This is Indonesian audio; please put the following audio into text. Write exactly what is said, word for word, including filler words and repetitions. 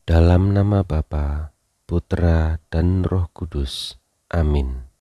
Dalam nama Bapa, Putra, dan Roh Kudus. Amin.